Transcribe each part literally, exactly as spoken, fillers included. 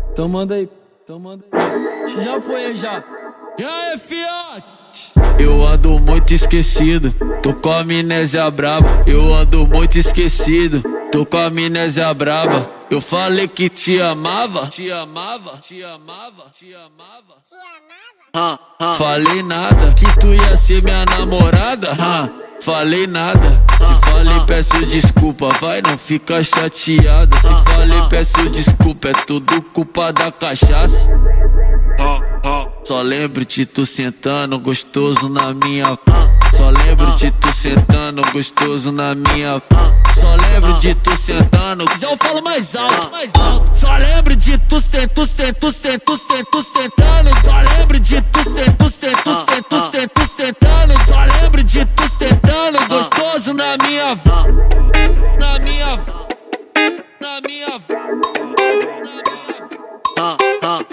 Então manda aí, então manda aí. Já foi aí já. E aí, fiote? Eu ando muito esquecido, tô com a amnésia braba. Eu ando muito esquecido, tô com a amnésia braba. Eu falei que te amava, te amava, te amava, te amava, te amava. Ah, ah. Falei nada, que tu ia ser minha namorada. Ah, falei nada. Se falei, peço desculpa, vai, não fica chateada. Se falei, peço desculpa, é tudo culpa da cachaça. Só lembro de tu sentando gostoso na minha. Só lembro de tu sentando gostoso na minha. Só lembro de tu sentando. Quiser eu falo mais alto, mais alto. Só lembro de tu sento, sento, sento, sento, sentando. Só lembro de tu sento, sento, sento, sento, sentando. Só lembro de tu sentando gostoso na minha. Na minha. Na minha. Na minha.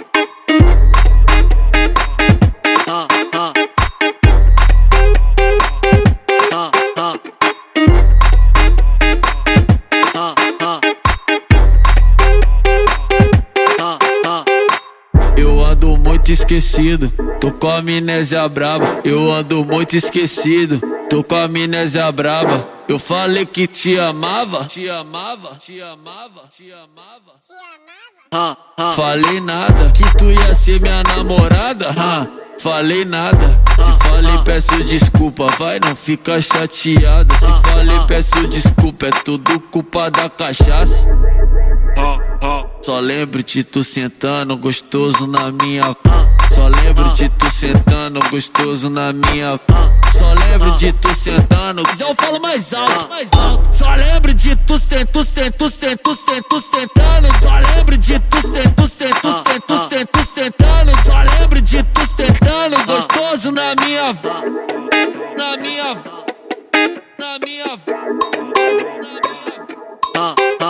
Eu ando muito esquecido, tô com a amnésia braba. Eu ando muito esquecido, tô com a amnésia braba. Eu falei que te amava, te amava, te amava, te amava, te amava. Ah, ah. Falei nada, que tu ia ser minha namorada. Ah, falei nada. Se falei, peço desculpa, vai, não fica chateada. Se falei, peço desculpa, é tudo culpa da cachaça. Só lembro de tu sentando gostoso na minha. Só lembro de tu sentando gostoso na minha. Só lembro de tu sentando. Quiser eu falo mais alto, mais alto. Só lembro de tu sento, sento, sento, sento, sentando. Só lembro de tu sento, sento, sento, sento, sentando. Só lembro de tu sentando gostoso na minha. Na minha. Na minha. Na minha.